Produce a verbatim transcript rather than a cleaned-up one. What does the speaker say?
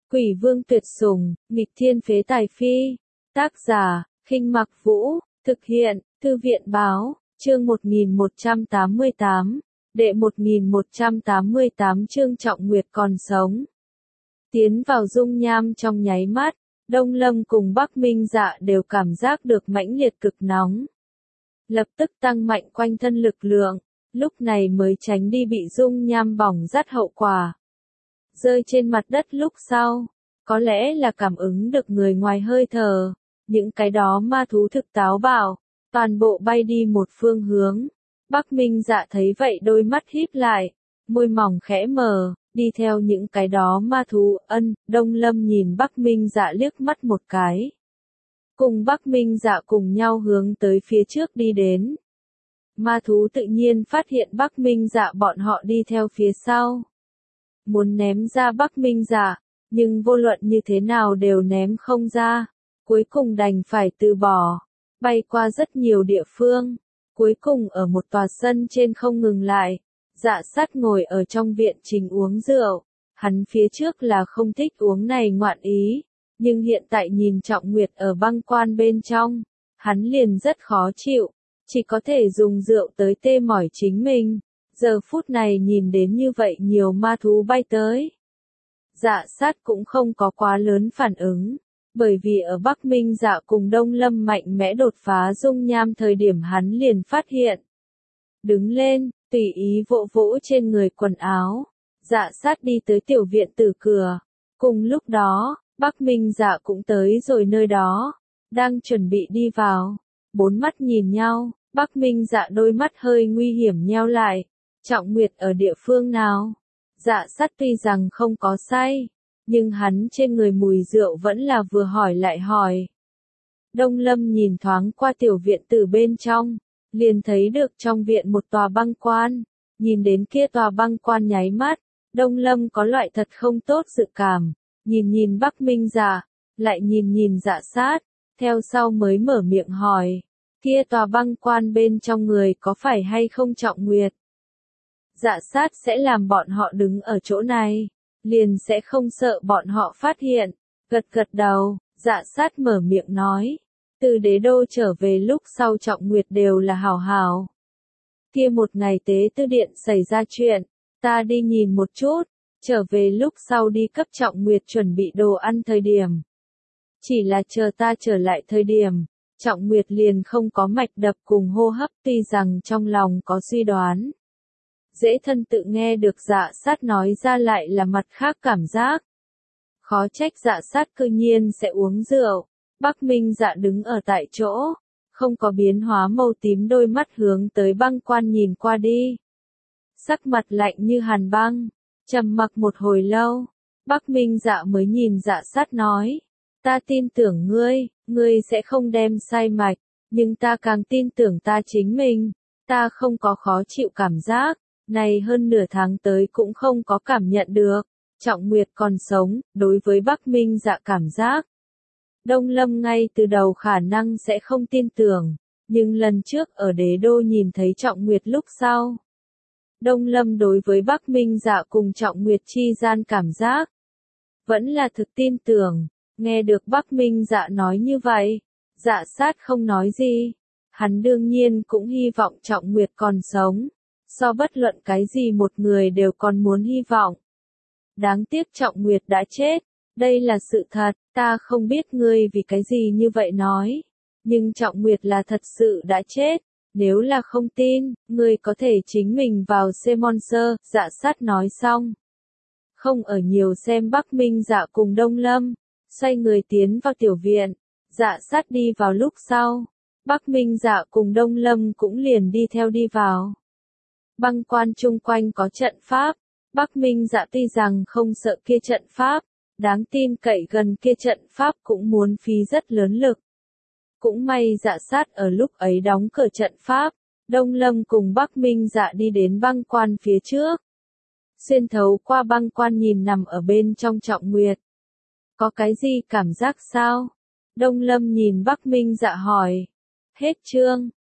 Quỷ vương tuyệt sủng, nghịch thiên phế tài phi. Tác giả, Khinh Mặc Vũ, thực hiện, Thư viện Báo, chương một nghìn một trăm tám mươi tám, đệ một nghìn một trăm tám mươi tám chương Trọng Nguyệt còn sống. Tiến vào dung nham trong nháy mắt, Đông Lâm cùng Bắc Minh Dạ đều cảm giác được mãnh liệt cực nóng. Lập tức tăng mạnh quanh thân lực lượng, lúc này mới tránh đi bị dung nham bỏng rát hậu quả. Rơi trên mặt đất lúc sau, có lẽ là cảm ứng được người ngoài hơi thở, những cái đó ma thú thực táo bạo, toàn bộ bay đi một phương hướng. Bắc Minh Dạ thấy vậy đôi mắt híp lại, môi mỏng khẽ mở, đi theo những cái đó ma thú. Ân, Đông Lâm nhìn Bắc Minh Dạ liếc mắt một cái. Cùng Bắc Minh Dạ cùng nhau hướng tới phía trước đi đến. Ma thú tự nhiên phát hiện Bắc Minh Dạ bọn họ đi theo phía sau. Muốn ném ra Bắc Minh Dạ, nhưng vô luận như thế nào đều ném không ra. Cuối cùng đành phải từ bỏ, bay qua rất nhiều địa phương. Cuối cùng ở một tòa sân trên không ngừng lại. Dạ Sát ngồi ở trong viện trình uống rượu. Hắn phía trước là không thích uống này ngoạn ý. Nhưng hiện tại nhìn Trọng Nguyệt ở băng quan bên trong, hắn liền rất khó chịu, chỉ có thể dùng rượu tới tê mỏi chính mình. Giờ phút này nhìn đến như vậy nhiều ma thú bay tới. Dạ Sát cũng không có quá lớn phản ứng, bởi vì ở Bắc Minh Dạ cùng Đông Lâm mạnh mẽ đột phá dung nham thời điểm hắn liền phát hiện. Đứng lên, tùy ý vỗ vỗ trên người quần áo, Dạ Sát đi tới tiểu viện tử cửa. Cùng lúc đó, Bắc Minh Dạ cũng tới rồi nơi đó, đang chuẩn bị đi vào. Bốn mắt nhìn nhau, Bắc Minh Dạ đôi mắt hơi nguy hiểm nheo lại. Trọng Nguyệt ở địa phương nào? Dạ Sát tuy rằng không có say, nhưng hắn trên người mùi rượu vẫn là vừa hỏi lại hỏi. Đông Lâm nhìn thoáng qua tiểu viện từ bên trong, liền thấy được trong viện một tòa băng quan. Nhìn đến kia tòa băng quan nháy mắt, Đông Lâm có loại thật không tốt dự cảm. Nhìn nhìn Bắc Minh Dạ, lại nhìn nhìn Dạ Sát, theo sau mới mở miệng hỏi. Kia tòa băng quan bên trong người có phải hay không Trọng Nguyệt? Dạ Sát sẽ làm bọn họ đứng ở chỗ này, liền sẽ không sợ bọn họ phát hiện. Gật gật đầu, Dạ Sát mở miệng nói. Từ đế đô trở về lúc sau Trọng Nguyệt đều là hảo hảo. Kia một ngày tế tư điện xảy ra chuyện, ta đi nhìn một chút, trở về lúc sau đi cấp Trọng Nguyệt chuẩn bị đồ ăn thời điểm. Chỉ là chờ ta trở lại thời điểm, Trọng Nguyệt liền không có mạch đập cùng hô hấp, tuy rằng trong lòng có suy đoán. Dễ thân tự nghe được Dạ Sát nói ra lại là mặt khác cảm giác. Khó trách Dạ Sát cư nhiên sẽ uống rượu. Bắc Minh Dạ đứng ở tại chỗ, không có biến hóa màu tím, đôi mắt hướng tới băng quan nhìn qua đi. Sắc mặt lạnh như hàn băng, trầm mặc một hồi lâu, Bắc Minh Dạ mới nhìn Dạ Sát nói. Ta tin tưởng ngươi, ngươi sẽ không đem sai mạch, nhưng ta càng tin tưởng ta chính mình. Ta không có khó chịu cảm giác. Này hơn nửa tháng tới cũng không có cảm nhận được, Trọng Nguyệt còn sống. Đối với Bắc Minh Dạ cảm giác, Đông Lâm ngay từ đầu khả năng sẽ không tin tưởng, nhưng lần trước ở đế đô nhìn thấy Trọng Nguyệt lúc sau. Đông Lâm đối với Bắc Minh Dạ cùng Trọng Nguyệt chi gian cảm giác, vẫn là thực tin tưởng. Nghe được Bắc Minh Dạ nói như vậy, Dạ Sát không nói gì, hắn đương nhiên cũng hy vọng Trọng Nguyệt còn sống. So bất luận cái gì một người đều còn muốn hy vọng. Đáng tiếc Trọng Nguyệt đã chết, đây là sự thật, ta không biết ngươi vì cái gì như vậy nói. Nhưng Trọng Nguyệt là thật sự đã chết, nếu là không tin, ngươi có thể chính mình vào xem monster. Dạ Sát nói xong. Không ở nhiều xem Bắc Minh Dạ cùng Đông Lâm, xoay người tiến vào tiểu viện. Dạ Sát đi vào lúc sau, Bắc Minh Dạ cùng Đông Lâm cũng liền đi theo đi vào. Băng quan chung quanh có trận pháp, Bắc Minh Dạ tuy rằng không sợ kia trận pháp, đáng tin cậy gần kia trận pháp cũng muốn phí rất lớn lực. Cũng may Dạ Sát ở lúc ấy đóng cửa trận pháp, Đông Lâm cùng Bắc Minh Dạ đi đến băng quan phía trước. Xuyên thấu qua băng quan nhìn nằm ở bên trong Trọng Nguyệt. Có cái gì cảm giác sao? Đông Lâm nhìn Bắc Minh Dạ hỏi. Hết chương.